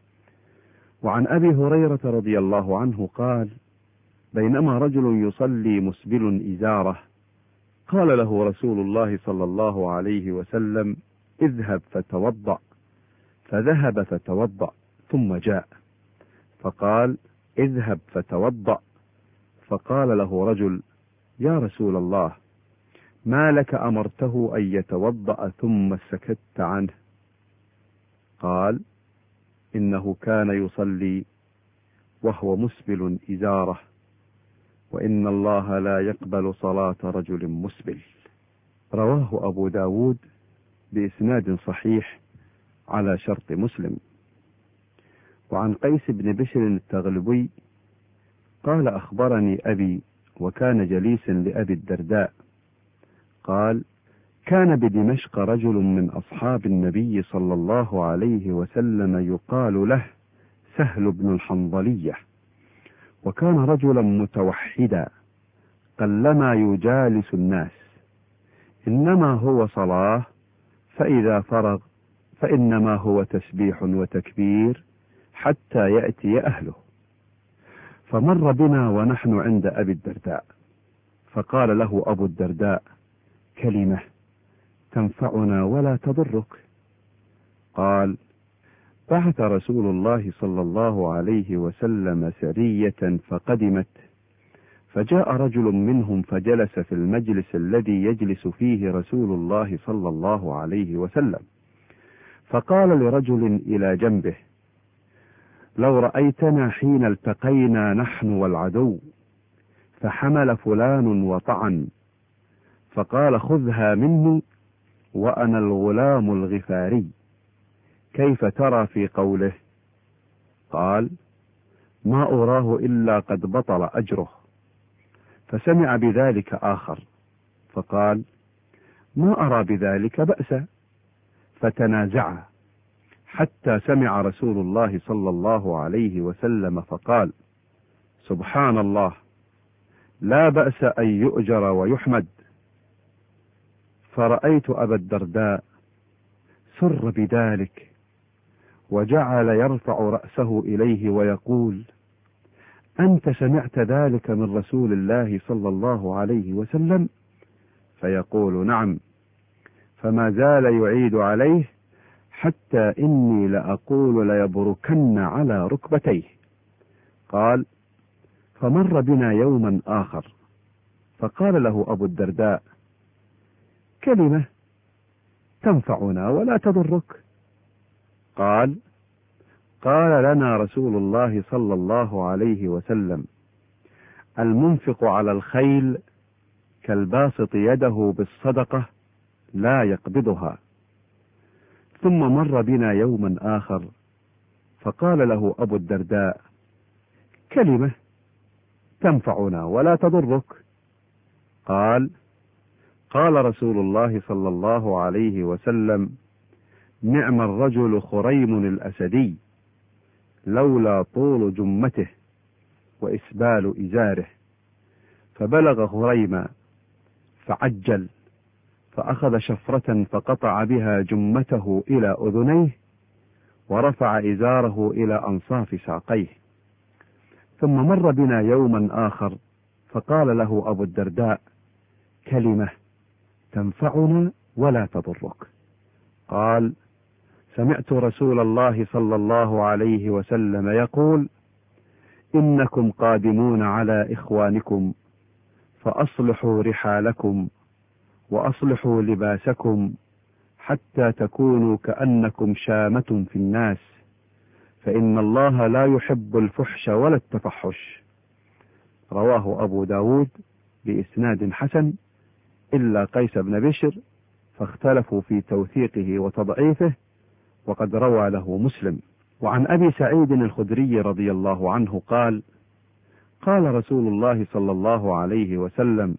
وعن أبي هريرة رضي الله عنه قال: بينما رجل يصلي مسبل إزاره، قال له رسول الله صلى الله عليه وسلم: اذهب فتوضأ. فذهب فتوضأ ثم جاء فقال: اذهب فتوضأ. فقال له رجل: يا رسول الله، ما لك أمرته أن يتوضأ ثم سكت عنه؟ قال: إنه كان يصلي وهو مسبل إزاره، وإن الله لا يقبل صلاة رجل مسبل. رواه أبو داود بإسناد صحيح على شرط مسلم. وعن قيس بن بشر التغلبي قال: أخبرني أبي، وكان جليسا لأبي الدرداء، قال: كان بدمشق رجل من أصحاب النبي صلى الله عليه وسلم يقال له سهل بن الحنظلية، وكان رجلا متوحدا قلما يجالس الناس، إنما هو صلاة، فإذا فرغ فإنما هو تسبيح وتكبير حتى يأتي أهله. فمر بنا ونحن عند أبي الدرداء، فقال له أبو الدرداء: كلمة تنفعنا ولا تضرك. قال: بعث رسول الله صلى الله عليه وسلم سرية فقدمت، فجاء رجل منهم فجلس في المجلس الذي يجلس فيه رسول الله صلى الله عليه وسلم، فقال لرجل إلى جنبه: لو رأيتنا حين التقينا نحن والعدو، فحمل فلان وطعن، فقال: خذها مني وأنا الغلام الغفاري، كيف ترى في قوله؟ قال: ما أراه إلا قد بطل أجره. فسمع بذلك آخر فقال: ما أرى بذلك بأسا. فتنازعا حتى سمع رسول الله صلى الله عليه وسلم فقال: سبحان الله، لا بأس أن يؤجر ويحمد. فرأيت أبا الدرداء سر بذلك، وجعل يرفع رأسه إليه ويقول: أنت سمعت ذلك من رسول الله صلى الله عليه وسلم؟ فيقول: نعم. فما زال يعيد عليه حتى إني لأقول ليبركن على ركبتيه. قال: فمر بنا يوما آخر، فقال له أبو الدرداء: كلمة تنفعنا ولا تضرك. قال: قال لنا رسول الله صلى الله عليه وسلم: المنفق على الخيل كالباسط يده بالصدقة لا يقبضها. ثم مر بنا يوما آخر، فقال له أبو الدرداء: كلمة تنفعنا ولا تضرك. قال: قال رسول الله صلى الله عليه وسلم: نعم الرجل خريم الأسدي، لولا طول جمته وإسبال إزاره. فبلغ خريما فعجل، فأخذ شفرة فقطع بها جمته إلى أذنيه، ورفع إزاره إلى أنصاف ساقيه. ثم مر بنا يوما آخر، فقال له أبو الدرداء: كلمة تنفعنا ولا تضرك. قال: سمعت رسول الله صلى الله عليه وسلم يقول: إنكم قادمون على إخوانكم، فأصلحوا رحالكم وأصلحوا لباسكم، حتى تكونوا كأنكم شامة في الناس، فإن الله لا يحب الفحش ولا التفحش. رواه أبو داود بإسناد حسن، إلا قيس بن بشر فاختلفوا في توثيقه وتضعيفه، وقد روى له مسلم. وعن أبي سعيد الخدري رضي الله عنه قال: قال رسول الله صلى الله عليه وسلم: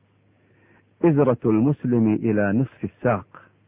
إزرة المسلم إلى نصف الساق،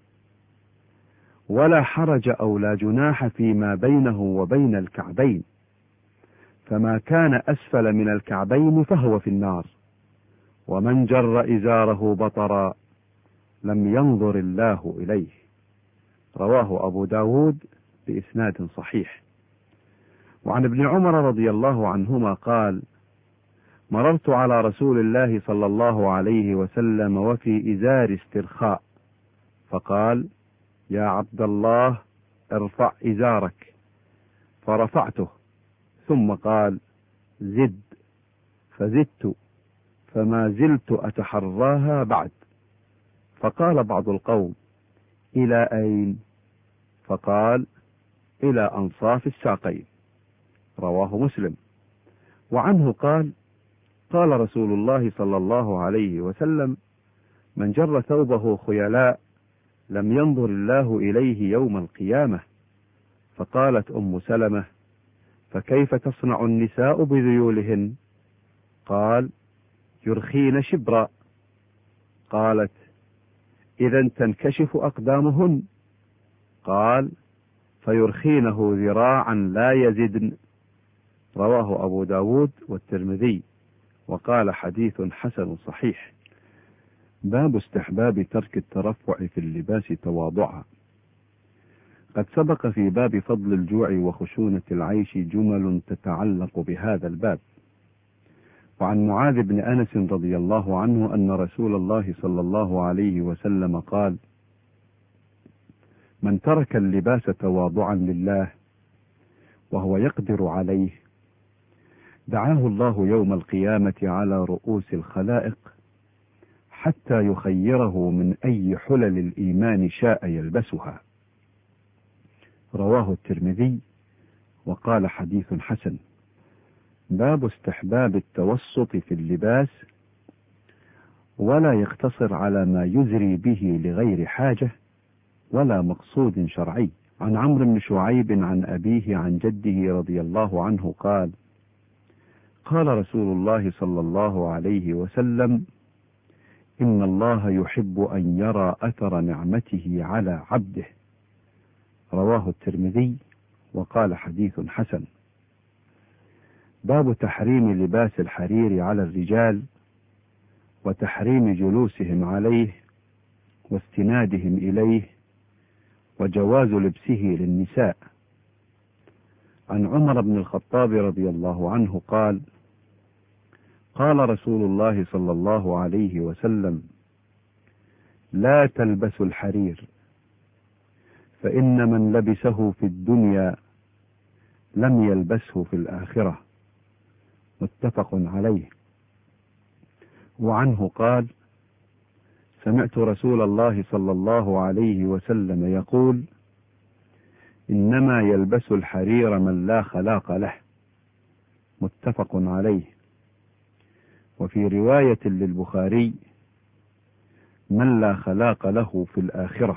ولا حرج أو لا جناح فيما بينه وبين الكعبين، فما كان أسفل من الكعبين فهو في النار، ومن جر إزاره بطرا لم ينظر الله إليه. رواه أبو داود بإسناد صحيح. وعن ابن عمر رضي الله عنهما قال: مررت على رسول الله صلى الله عليه وسلم وفي إزار استرخاء، فقال: يا عبد الله ارفع إزارك، فرفعته، ثم قال: زد، فزدت، فما زلت أتحراها بعد. فقال بعض القوم: إلى أين؟ فقال: إلى أنصاف الساقين. رواه مسلم. وعنه قال: قال رسول الله صلى الله عليه وسلم: من جر ثوبه خيلاء لم ينظر الله إليه يوم القيامة. فقالت أم سلمة: فكيف تصنع النساء بذيولهن؟ قال: يرخين شبرا. قالت: إذا تنكشف أقدامهن؟ قال: فيرخينه ذراعا لا يزدن. رواه أبو داود والترمذي، وقال حديث حسن صحيح. باب استحباب ترك الترفع في اللباس تواضعا. قد سبق في باب فضل الجوع وخشونة العيش جمل تتعلق بهذا الباب. وعن معاذ بن أنس رضي الله عنه أن رسول الله صلى الله عليه وسلم قال: من ترك اللباس تواضعا لله وهو يقدر عليه دعاه الله يوم القيامة على رؤوس الخلائق حتى يخيره من أي حلل الإيمان شاء يلبسها. رواه الترمذي، وقال حديث حسن. باب استحباب التوسط في اللباس، ولا يقتصر على ما يزري به لغير حاجة ولا مقصود شرعي. عن عمرو بن شعيب عن أبيه عن جده رضي الله عنه قال: قال رسول الله صلى الله عليه وسلم: إن الله يحب أن يرى أثر نعمته على عبده. رواه الترمذي، وقال حديث حسن. باب تحريم لباس الحرير على الرجال، وتحريم جلوسهم عليه واستنادهم إليه، وجواز لبسه للنساء. عن عمر بن الخطاب رضي الله عنه قال: قال رسول الله صلى الله عليه وسلم: لا تلبسوا الحرير، فإن من لبسه في الدنيا لم يلبسه في الآخرة. متفق عليه. وعنه قال: سمعت رسول الله صلى الله عليه وسلم يقول: إنما يلبس الحرير من لا خلاق له. متفق عليه. وفي رواية للبخاري: من لا خلاق له في الآخرة.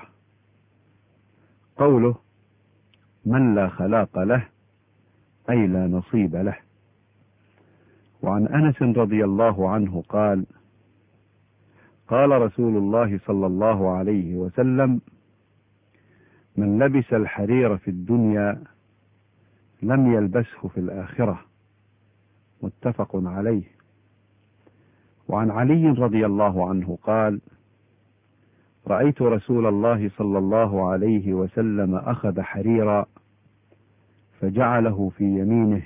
قوله من لا خلاق له أي لا نصيب له. وعن أنس رضي الله عنه قال: قال رسول الله صلى الله عليه وسلم: من لبس الحرير في الدنيا لم يلبسه في الآخرة. متفق عليه. وعن علي رضي الله عنه قال: رأيت رسول الله صلى الله عليه وسلم أخذ حريرا فجعله في يمينه،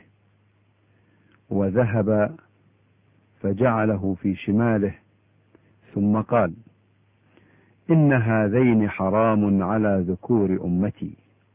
وذهب فجعله في شماله، ثم قال: إن هذين حرام على ذكور أمتي.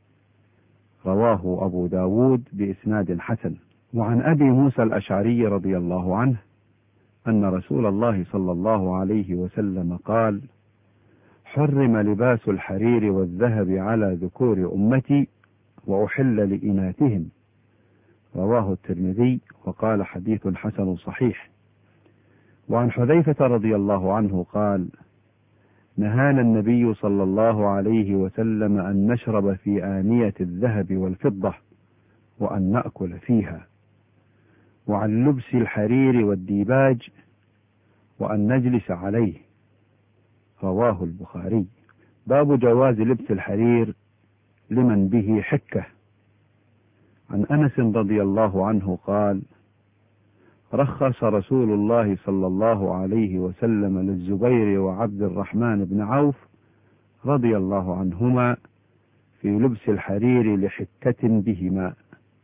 رواه أبو داود بإسناد حسن. وعن أبي موسى الأشعري رضي الله عنه أن رسول الله صلى الله عليه وسلم قال: حرم لباس الحرير والذهب على ذكور أمتي وأحل لإناثهم. رواه الترمذي، وقال حديث حسن صحيح. وعن حذيفة رضي الله عنه قال: نهانا النبي صلى الله عليه وسلم أن نشرب في آنية الذهب والفضة وأن نأكل فيها، وعن لبس الحرير والديباج وأن نجلس عليه. رواه البخاري. باب جواز لبس الحرير لمن به حكة. عن أنس رضي الله عنه قال: رخص رسول الله صلى الله عليه وسلم للزبير وعبد الرحمن بن عوف رضي الله عنهما في لبس الحرير لحكة بهما.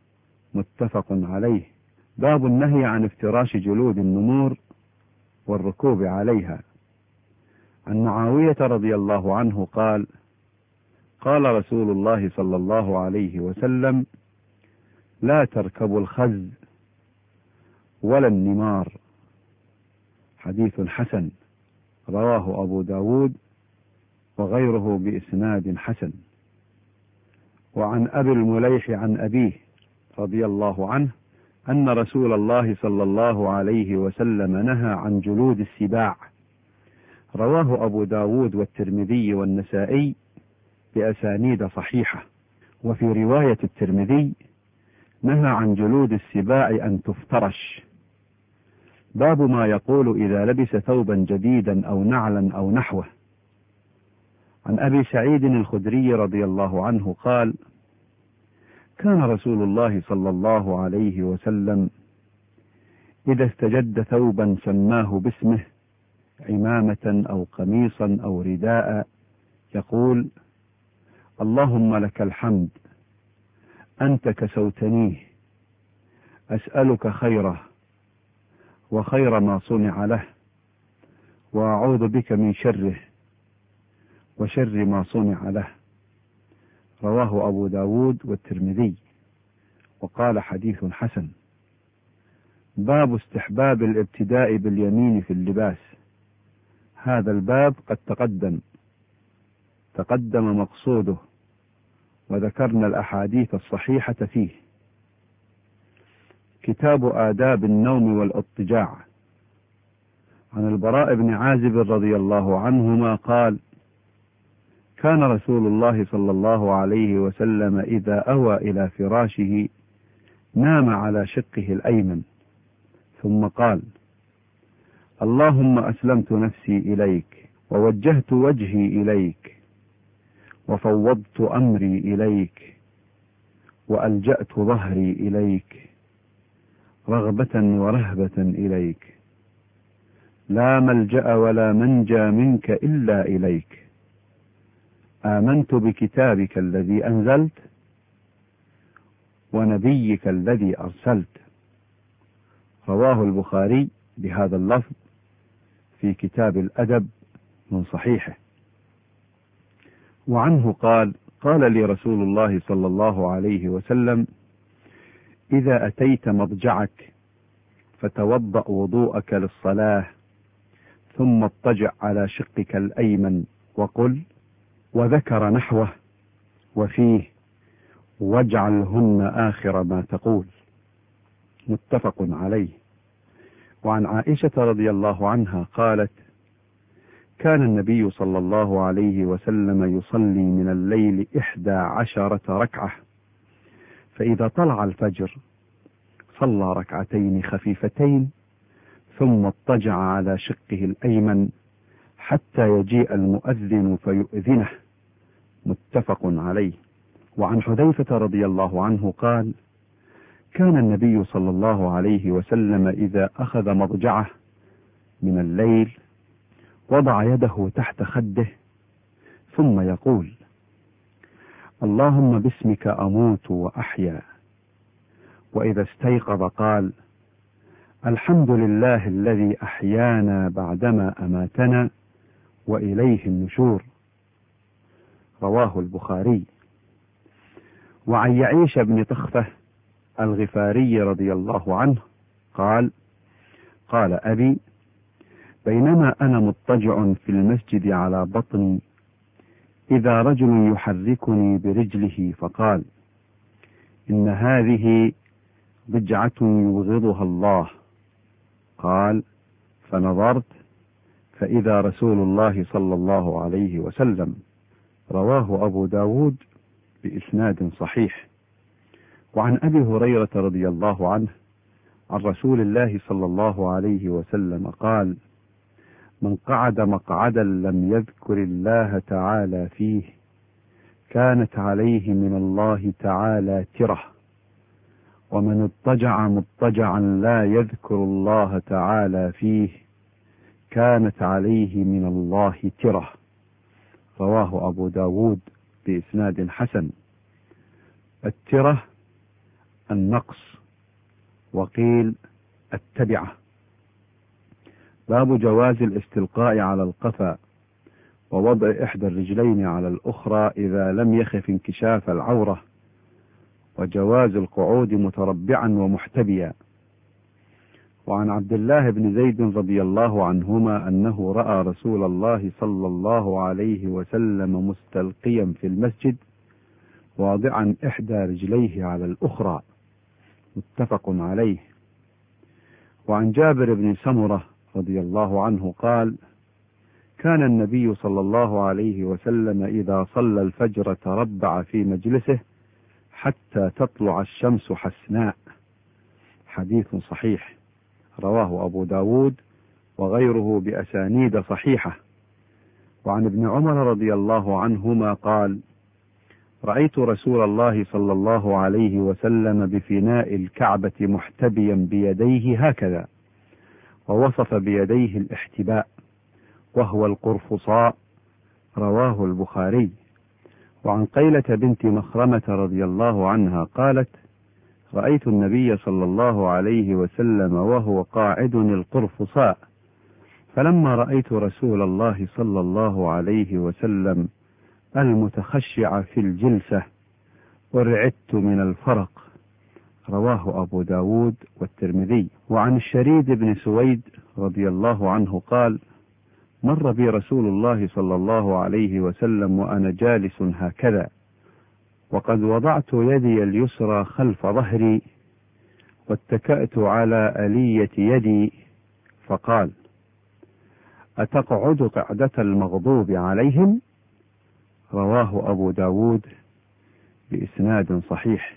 متفق عليه. باب النهي عن افتراش جلود النمور والركوب عليها. عن معاوية رضي الله عنه قال: قال رسول الله صلى الله عليه وسلم: لا تركبوا الخز ولا النمار. حديث حسن، رواه أبو داود وغيره بإسناد حسن. وعن أبي المليح عن أبيه رضي الله عنه أن رسول الله صلى الله عليه وسلم نهى عن جلود السباع. رواه أبو داود والترمذي والنسائي بأسانيد صحيحة. وفي رواية الترمذي: نهى عن جلود السباع أن تفترش. باب ما يقول إذا لبس ثوبا جديدا أو نعلا أو نحوه. عن أبي سعيد الخدري رضي الله عنه قال: كان رسول الله صلى الله عليه وسلم إذا استجد ثوبا سماه باسمه، عمامة أو قميصا أو رداء، يقول: اللهم لك الحمد، أنت كسوتنيه، أسألك خيره وخير ما صنع له، وأعوذ بك من شره وشر ما صنع له. رواه أبو داود والترمذي وقال حديث حسن. باب استحباب الابتداء باليمين في اللباس. هذا الباب قد تقدم مقصوده، وذكرنا الأحاديث الصحيحة فيه. كتاب آداب النوم والاضطجاع. عن البراء بن عازب رضي الله عنهما قال: كان رسول الله صلى الله عليه وسلم إذا أوى إلى فراشه نام على شقه الأيمن، ثم قال: اللهم أسلمت نفسي إليك، ووجهت وجهي إليك، وفوضت أمري إليك، وألجأت ظهري إليك، رغبة ورهبة إليك، لا ملجأ ولا منجى منك إلا إليك، آمنت بكتابك الذي أنزلت ونبيك الذي أرسلت. رواه البخاري بهذا اللفظ في كتاب الأدب من صحيحه. وعنه قال: قال لي رسول الله صلى الله عليه وسلم: إذا أتيت مضجعك فتوضأ وضوءك للصلاة، ثم اضطجع على شقك الأيمن وقل، وذكر نحوه وفيه: واجعلهن آخر ما تقول. متفق عليه. وعن عائشة رضي الله عنها قالت: كان النبي صلى الله عليه وسلم يصلي من الليل 11 ركعة، فإذا طلع الفجر صلى ركعتين خفيفتين، ثم اضطجع على شقه الأيمن حتى يجيء المؤذن فيؤذنه. متفق عليه. وعن حذيفة رضي الله عنه قال: كان النبي صلى الله عليه وسلم إذا أخذ مضجعه من الليل وضع يده تحت خده، ثم يقول: اللهم باسمك أموت وأحيا. وإذا استيقظ قال: الحمد لله الذي أحيانا بعدما أماتنا وإليه النشور. رواه البخاري. وعن يعيش بن طخفة الغفاري رضي الله عنه قال: قال أبي: بينما أنا مضطجع في المسجد على بطني، إذا رجل يحركني برجله فقال: إن هذه ضجعة يبغضها الله. قال: فنظرت فإذا رسول الله صلى الله عليه وسلم. رواه أبو داود بإسناد صحيح. وعن أبي هريرة رضي الله عنه عن رسول الله صلى الله عليه وسلم قال: من قعد مقعدا لم يذكر الله تعالى فيه كانت عليه من الله تعالى ترة، ومن اضطجع مضطجعا لا يذكر الله تعالى فيه كانت عليه من الله ترة. رواه أبو داود بإسناد حسن. الترة النقص، وقيل التبعة. باب جواز الاستلقاء على القفا ووضع إحدى الرجلين على الأخرى إذا لم يخف انكشاف العورة، وجواز القعود متربعا ومحتبيا. وعن عبد الله بن زيد رضي الله عنهما أنه رأى رسول الله صلى الله عليه وسلم مستلقيا في المسجد واضعا إحدى رجليه على الأخرى، متفق عليه. وعن جابر بن سمرة رضي الله عنه قال: كان النبي صلى الله عليه وسلم إذا صلى الفجر تربع في مجلسه حتى تطلع الشمس حسناء. حديث صحيح، رواه أبو داود وغيره بأسانيد صحيحة. وعن ابن عمر رضي الله عنهما قال: رأيت رسول الله صلى الله عليه وسلم بفناء الكعبة محتبيا بيديه هكذا، ووصف بيديه الاحتباء وهو القرفصاء، رواه البخاري. وعن قيلة بنت مخرمة رضي الله عنها قالت: رأيت النبي صلى الله عليه وسلم وهو قاعد القرفصاء، فلما رأيت رسول الله صلى الله عليه وسلم المتخشع في الجلسة ارعدت من الفرق، رواه أبو داود والترمذي. وعن الشريد بن سويد رضي الله عنه قال: مر بي رسول الله صلى الله عليه وسلم وأنا جالس هكذا، وقد وضعت يدي اليسرى خلف ظهري واتكأت على آلية يدي، فقال: أتقعد قعدة المغضوب عليهم؟ رواه أبو داود بإسناد صحيح.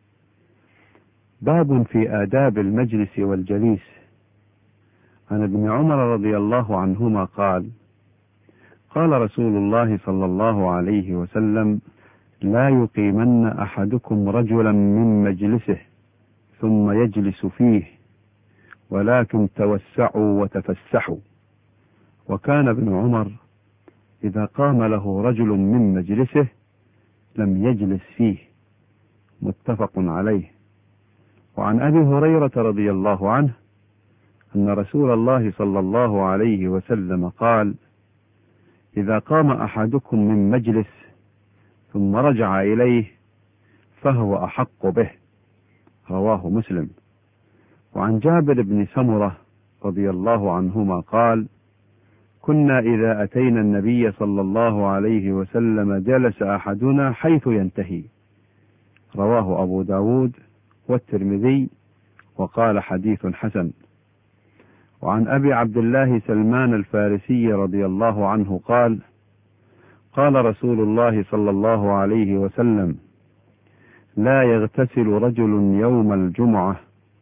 باب في آداب المجلس والجليس. عن ابن عمر رضي الله عنهما قال: قال رسول الله صلى الله عليه وسلم: لا يقيمن أحدكم رجلا من مجلسه ثم يجلس فيه، ولكن توسعوا وتفسحوا. وكان ابن عمر إذا قام له رجل من مجلسه لم يجلس فيه، متفق عليه. وعن أبي هريرة رضي الله عنه أن رسول الله صلى الله عليه وسلم قال: إذا قام أحدكم من مجلس ثم رجع إليه فهو أحق به، رواه مسلم. وعن جابر بن سمرة رضي الله عنهما قال: كنا إذا أتينا النبي صلى الله عليه وسلم جلس أحدنا حيث ينتهي، رواه أبو داود والترمذي وقال حديث حسن. وعن أبي عبد الله سلمان الفارسي رضي الله عنه قال: قال رسول الله صلى الله عليه وسلم: لا يغتسل رجل يوم الجمعة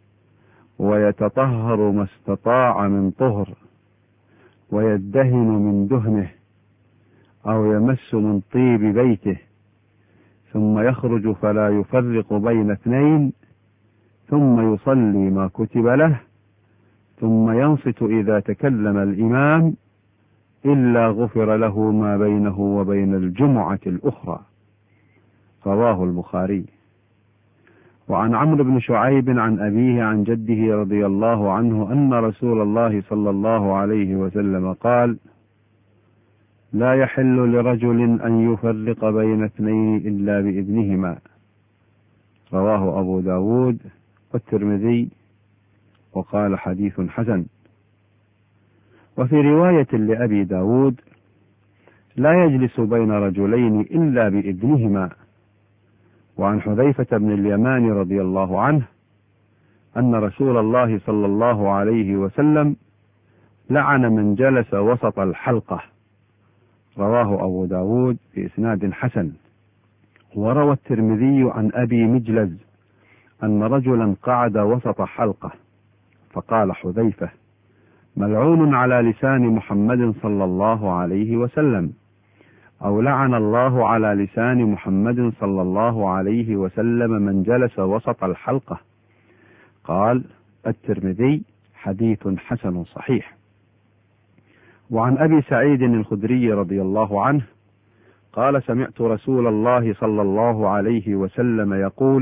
ويتطهر ما استطاع من طهر ويدهن من دهنه أو يمس من طيب بيته ثم يخرج فلا يفرق بين اثنين ثم يصلي ما كتب له ثم ينصت إذا تكلم الإمام إلا غفر له ما بينه وبين الجمعة الأخرى، رواه البخاري. وعن عمرو بن شعيب عن أبيه عن جده رضي الله عنه أن رسول الله صلى الله عليه وسلم قال: لا يحل لرجل أن يفرق بين اثنين إلا بإذنهما، رواه أبو داود والترمذي وقال حديث حسن. وفي رواية لأبي داود: لا يجلس بين رجلين إلا بإذنهما. وعن حذيفة بن اليمان رضي الله عنه أن رسول الله صلى الله عليه وسلم لعن من جلس وسط الحلقة، رواه أبو داود بإسناد حسن. وروى الترمذي عن أبي مجلز أن رجلا قعد وسط حلقة فقال حذيفة: ملعون على لسان محمد صلى الله عليه وسلم، أو لعن الله على لسان محمد صلى الله عليه وسلم من جلس وسط الحلقة. قال الترمذي: حديث حسن صحيح. وعن أبي سعيد الخدري رضي الله عنه قال: سمعت رسول الله صلى الله عليه وسلم يقول: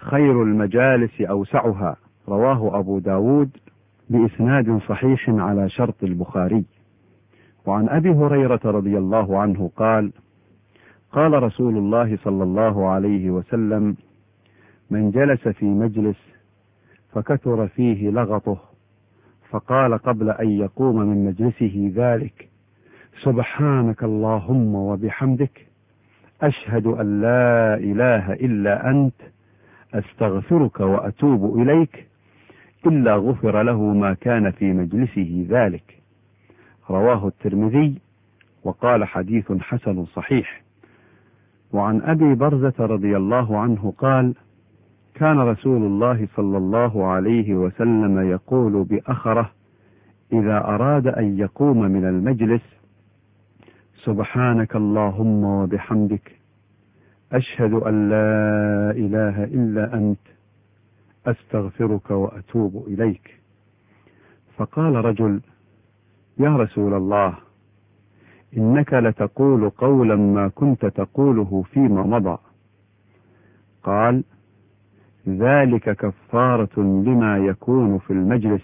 خير المجالس أوسعها. رواه أبو داود بإسناد صحيح على شرط البخاري. وعن أبي هريرة رضي الله عنه قال: قال رسول الله صلى الله عليه وسلم: من جلس في مجلس فكثر فيه لغطه فقال قبل أن يقوم من مجلسه ذلك: سبحانك اللهم وبحمدك، أشهد أن لا إله إلا أنت، أستغفرك وأتوب إليك، إلا غفر له ما كان في مجلسه ذلك. رواه الترمذي وقال حديث حسن صحيح. وعن أبي برزة رضي الله عنه قال: كان رسول الله صلى الله عليه وسلم يقول بأخره إذا أراد أن يقوم من المجلس: سبحانك اللهم وبحمدك، أشهد أن لا إله إلا أنت، أستغفرك وأتوب إليك. فقال رجل: يا رسول الله، إنك لتقول قولا ما كنت تقوله فيما مضى. قال: ذلك كفارة لما يكون في المجلس.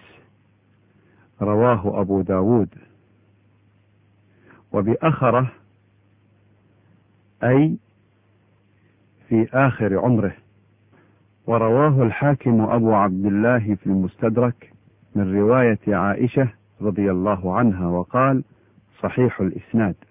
رواه أبو داود. وبأخره أي في آخر عمره. ورواه الحاكم أبو عبد الله في المستدرك من رواية عائشة رضي الله عنها وقال: صحيح الإسناد.